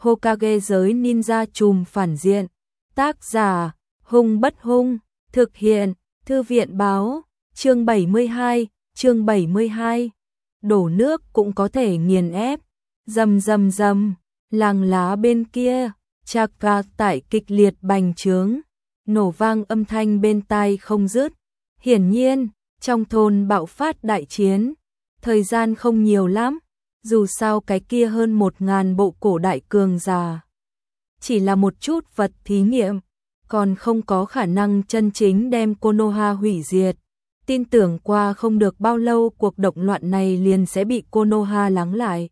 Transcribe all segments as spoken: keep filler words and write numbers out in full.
Hokage giới ninja trùm phản diện. Tác giả, Hung Bất Hung, thực hiện, Thư viện báo, chương bảy mươi hai, chương bảy mươi hai. Đổ nước cũng có thể nghiền ép. Rầm rầm rầm, làng lá bên kia, Chaka tại kịch liệt bành trướng, nổ vang âm thanh bên tai không dứt. Hiển nhiên, trong thôn bạo phát đại chiến, thời gian không nhiều lắm, dù sao cái kia hơn một ngàn bộ cổ đại cường giả. Chỉ là một chút vật thí nghiệm, còn không có khả năng chân chính đem Konoha hủy diệt. Tin tưởng qua không được bao lâu cuộc động loạn này liền sẽ bị Konoha lắng lại.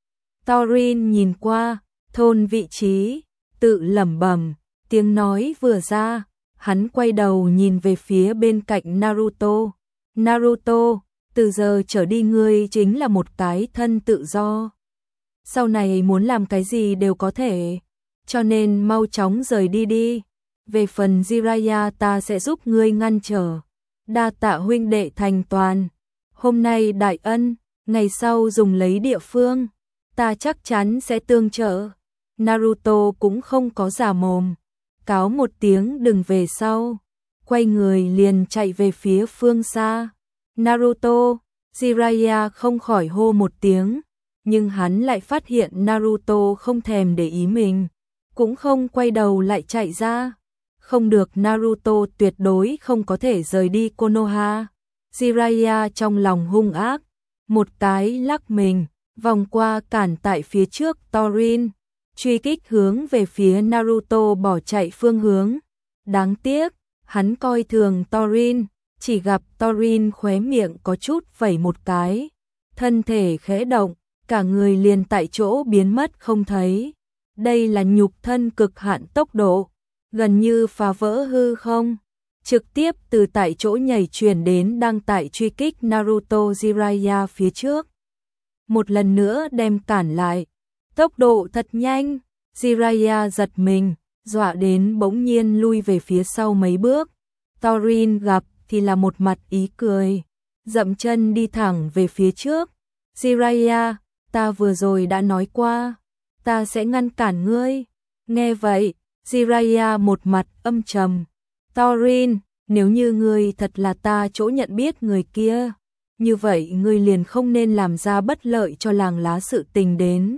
Thorin nhìn qua, thôn vị trí, tự lẩm bẩm, tiếng nói vừa ra, hắn quay đầu nhìn về phía bên cạnh Naruto. Naruto, từ giờ trở đi ngươi chính là một cái thân tự do. Sau này muốn làm cái gì đều có thể, cho nên mau chóng rời đi đi. Về phần Jiraiya ta sẽ giúp ngươi ngăn trở. Đa tạ huynh đệ thành toàn. Hôm nay đại ân, ngày sau dùng lấy địa phương, ta chắc chắn sẽ tương trợ. Naruto cũng không có giả mồm, cáo một tiếng đừng về sau, quay người liền chạy về phía phương xa. Naruto, Jiraiya không khỏi hô một tiếng, nhưng hắn lại phát hiện Naruto không thèm để ý mình, cũng không quay đầu lại chạy ra. Không được, Naruto tuyệt đối không có thể rời đi Konoha. Jiraiya trong lòng hung ác, một cái lắc mình, vòng qua cản tại phía trước Thorin, truy kích hướng về phía Naruto bỏ chạy phương hướng. Đáng tiếc, hắn coi thường Thorin, chỉ gặp Thorin khóe miệng có chút vẩy một cái, thân thể khẽ động, cả người liền tại chỗ biến mất không thấy. Đây là nhục thân cực hạn tốc độ, gần như phá vỡ hư không, trực tiếp từ tại chỗ nhảy chuyển đến đang tại truy kích Naruto Jiraiya phía trước. Một lần nữa đem cản lại, tốc độ thật nhanh, Jiraiya giật mình, dọa đến bỗng nhiên lui về phía sau mấy bước. Thorin gặp thì là một mặt ý cười, dậm chân đi thẳng về phía trước. Jiraiya, ta vừa rồi đã nói qua, ta sẽ ngăn cản ngươi. Nghe vậy, Jiraiya một mặt âm trầm. Thorin, nếu như ngươi thật là ta chỗ nhận biết người kia, như vậy ngươi liền không nên làm ra bất lợi cho làng lá sự tình đến.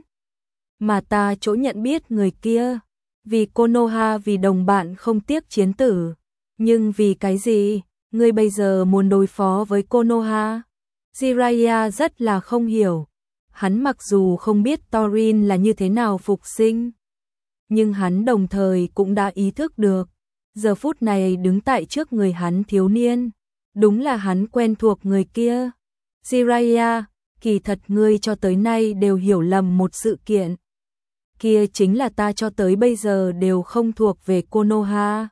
Mà ta chỗ nhận biết người kia, vì Konoha, vì đồng bạn không tiếc chiến tử. Nhưng vì cái gì, ngươi bây giờ muốn đối phó với Konoha? Jiraiya rất là không hiểu. Hắn mặc dù không biết Thorin là như thế nào phục sinh, nhưng hắn đồng thời cũng đã ý thức được, giờ phút này đứng tại trước người hắn thiếu niên, đúng là hắn quen thuộc người kia. Jiraiya, kỳ thật ngươi cho tới nay đều hiểu lầm một sự kiện. Kia chính là ta cho tới bây giờ đều không thuộc về Konoha.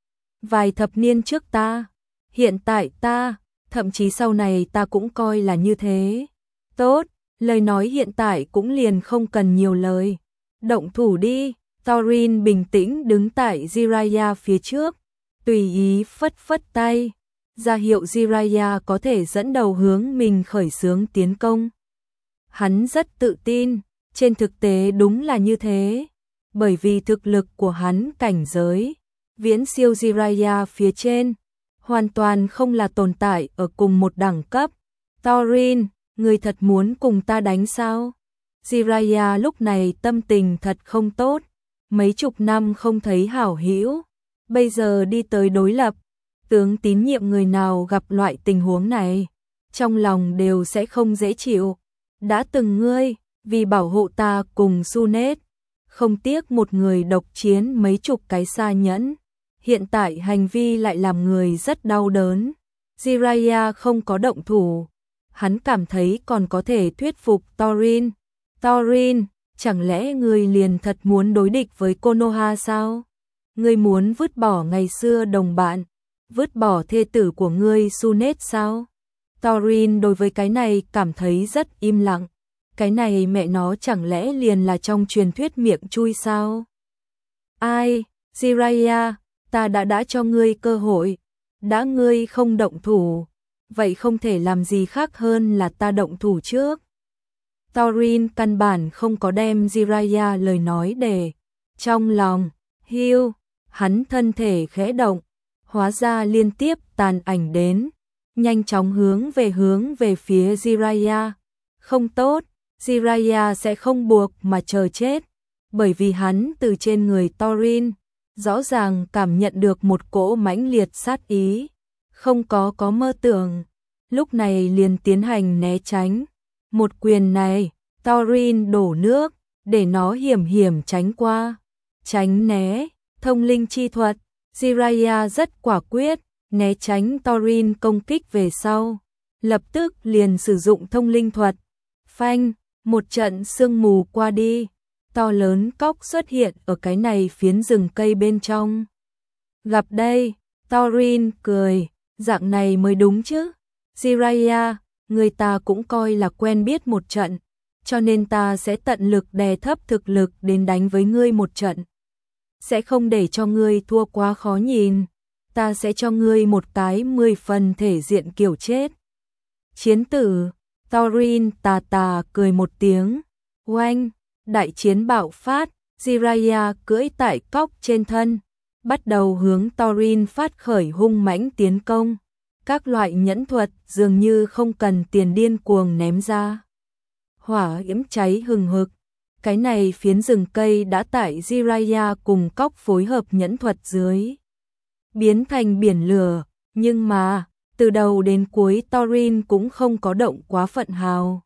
Vài thập niên trước ta, hiện tại ta, thậm chí sau này ta cũng coi là như thế. Tốt, lời nói hiện tại cũng liền không cần nhiều lời. Động thủ đi. Thorin bình tĩnh đứng tại Jiraiya phía trước, tùy ý phất phất tay, ra hiệu Jiraiya có thể dẫn đầu hướng mình khởi xướng tiến công. Hắn rất tự tin, trên thực tế đúng là như thế, bởi vì thực lực của hắn cảnh giới viễn siêu Jiraiya phía trên, hoàn toàn không là tồn tại ở cùng một đẳng cấp. Thorin, ngươi thật muốn cùng ta đánh sao? Jiraiya lúc này tâm tình thật không tốt. Mấy chục năm không thấy hảo hữu, bây giờ đi tới đối lập, tướng tín nhiệm người nào gặp loại tình huống này, trong lòng đều sẽ không dễ chịu. Đã từng ngươi, vì bảo hộ ta cùng Sunet, không tiếc một người độc chiến mấy chục cái xa nhẫn, hiện tại hành vi lại làm người rất đau đớn. Jiraiya không có động thủ, hắn cảm thấy còn có thể thuyết phục Thorin. Thorin, chẳng lẽ ngươi liền thật muốn đối địch với Konoha sao? Ngươi muốn vứt bỏ ngày xưa đồng bạn, vứt bỏ thê tử của ngươi Sunet sao? Thorin đối với cái này cảm thấy rất im lặng. Cái này mẹ nó chẳng lẽ liền là trong truyền thuyết miệng chui sao? Ai, Jiraiya, ta đã đã cho ngươi cơ hội, đã ngươi không động thủ, vậy không thể làm gì khác hơn là ta động thủ trước. Thorin căn bản không có đem Jiraiya lời nói để trong lòng. Hiu, hắn thân thể khẽ động, hóa ra liên tiếp tàn ảnh đến, nhanh chóng hướng về hướng về phía Jiraiya. Không tốt, Jiraiya sẽ không buộc mà chờ chết, bởi vì hắn từ trên người Thorin rõ ràng cảm nhận được một cỗ mãnh liệt sát ý, không có có mơ tưởng, lúc này liền tiến hành né tránh. Một quyền này, Thorin đổ nước, để nó hiểm hiểm tránh qua, tránh né, thông linh chi thuật, Jiraiya rất quả quyết, né tránh Thorin công kích về sau, lập tức liền sử dụng thông linh thuật. Phanh, một trận sương mù qua đi, to lớn cóc xuất hiện ở cái này phiến rừng cây bên trong. Gặp đây, Thorin cười, dạng này mới đúng chứ. Jiraiya, người ta cũng coi là quen biết một trận, cho nên ta sẽ tận lực đè thấp thực lực đến đánh với ngươi một trận. Sẽ không để cho ngươi thua quá khó nhìn, ta sẽ cho ngươi một cái mười phần thể diện kiểu chết. Chiến tử, Thorin tà tà cười một tiếng, oanh, đại chiến bạo phát, Jiraiya cưỡi tại cóc trên thân, bắt đầu hướng Thorin phát khởi hung mãnh tiến công. Các loại nhẫn thuật dường như không cần tiền điên cuồng ném ra. Hỏa yếm cháy hừng hực, cái này phiến rừng cây đã tại Jiraiya cùng cóc phối hợp nhẫn thuật dưới biến thành biển lửa, nhưng mà từ đầu đến cuối Thorin cũng không có động quá phận hào.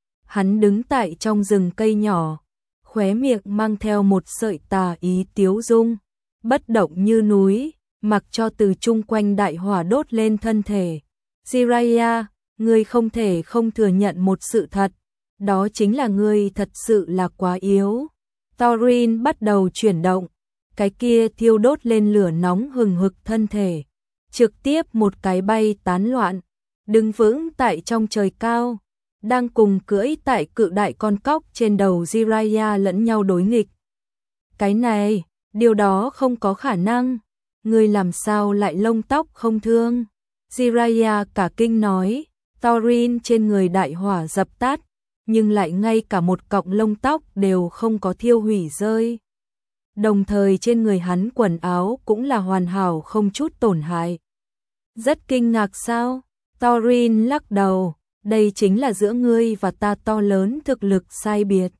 Hắn đứng tại trong rừng cây nhỏ, khóe miệng mang theo một sợi tà ý tiếu dung, bất động như núi, mặc cho từ chung quanh đại hỏa đốt lên thân thể. Jiraiya, ngươi không thể không thừa nhận một sự thật, đó chính là ngươi thật sự là quá yếu. Thorin bắt đầu chuyển động, cái kia thiêu đốt lên lửa nóng hừng hực thân thể, trực tiếp một cái bay tán loạn, đứng vững tại trong trời cao, đang cùng cưỡi tại cự đại con cóc trên đầu Jiraiya lẫn nhau đối nghịch. Cái này, điều đó không có khả năng, ngươi làm sao lại lông tóc không thương? Jiraiya cả kinh nói, Thorin trên người đại hỏa dập tắt, nhưng lại ngay cả một cọng lông tóc đều không có thiêu hủy rơi. Đồng thời trên người hắn quần áo cũng là hoàn hảo không chút tổn hại. Rất kinh ngạc sao? Thorin lắc đầu, đây chính là giữa ngươi và ta to lớn thực lực sai biệt.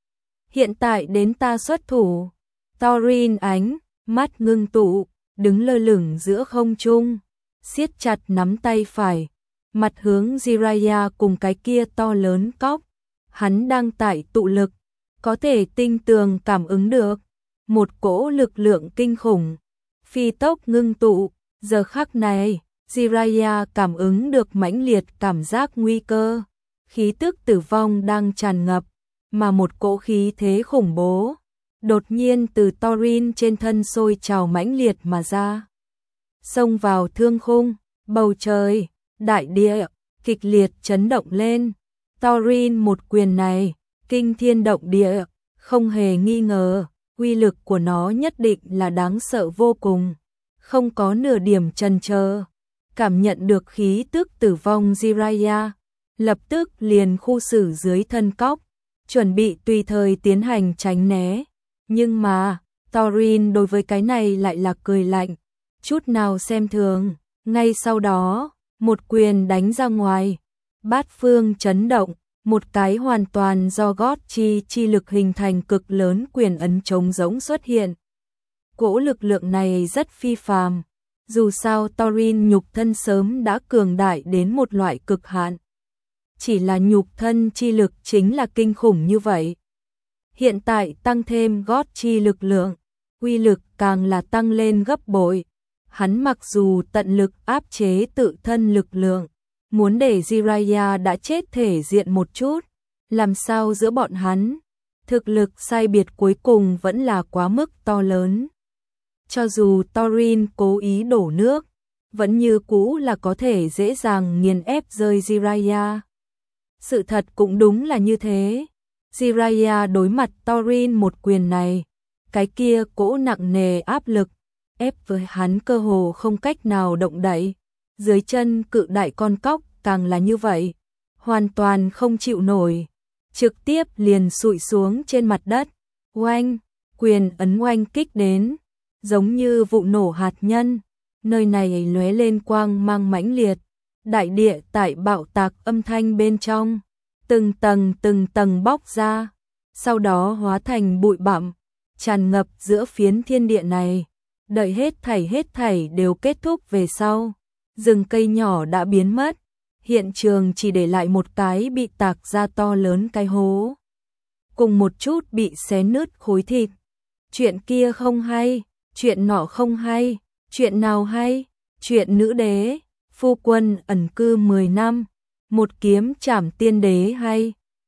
Hiện tại đến ta xuất thủ. Thorin ánh mắt ngưng tụ, đứng lơ lửng giữa không trung, siết chặt nắm tay phải, mặt hướng Jiraiya cùng cái kia to lớn cóc. Hắn đang tại tụ lực, có thể tinh tường cảm ứng được một cỗ lực lượng kinh khủng, phi tốc ngưng tụ. Giờ khắc này, Jiraiya cảm ứng được mãnh liệt cảm giác nguy cơ, khí tức tử vong đang tràn ngập, mà một cỗ khí thế khủng bố đột nhiên từ Thorin trên thân sôi trào mãnh liệt mà ra. Xông vào thương khung, bầu trời, đại địa, kịch liệt chấn động lên. Thorin một quyền này, kinh thiên động địa, không hề nghi ngờ, uy lực của nó nhất định là đáng sợ vô cùng, không có nửa điểm chần chờ. Cảm nhận được khí tức tử vong Jiraiya, lập tức liền khu xử dưới thân cóc, chuẩn bị tùy thời tiến hành tránh né. Nhưng mà, Thorin đối với cái này lại là cười lạnh, chút nào xem thường. Ngay sau đó, một quyền đánh ra ngoài, bát phương chấn động, một cái hoàn toàn do gót chi chi lực hình thành cực lớn quyền ấn trống rỗng xuất hiện. Cỗ lực lượng này rất phi phàm, dù sao Thorin nhục thân sớm đã cường đại đến một loại cực hạn. Chỉ là nhục thân chi lực chính là kinh khủng như vậy. Hiện tại tăng thêm gót chi lực lượng, uy lực càng là tăng lên gấp bội. Hắn mặc dù tận lực áp chế tự thân lực lượng, muốn để Jiraiya đã chết thể diện một chút, làm sao giữa bọn hắn, thực lực sai biệt cuối cùng vẫn là quá mức to lớn. Cho dù Thorin cố ý đổ nước, vẫn như cũ là có thể dễ dàng nghiền ép rơi Jiraiya. Sự thật cũng đúng là như thế. Jiraiya đối mặt Thorin một quyền này, cái kia cỗ nặng nề áp lực, ép với hắn cơ hồ không cách nào động đậy. Dưới chân cự đại con cóc càng là như vậy, hoàn toàn không chịu nổi. trực tiếp liền sụi xuống trên mặt đất. Oanh, quyền ấn oanh kích đến, giống như vụ nổ hạt nhân, nơi này lóe lên quang mang mãnh liệt, đại địa tại bạo tạc âm thanh bên trong, từng tầng từng tầng bóc ra, sau đó hóa thành bụi bặm, tràn ngập giữa phiến thiên địa này. Đợi hết thảy hết thảy đều kết thúc về sau, rừng cây nhỏ đã biến mất, hiện trường chỉ để lại một cái bị tạc ra to lớn cái hố, cùng một chút bị xé nứt khối thịt. Chuyện kia không hay, chuyện nọ không hay, chuyện nào hay? Chuyện nữ đế, phu quân ẩn cư mười năm, một kiếm trảm tiên đế hay.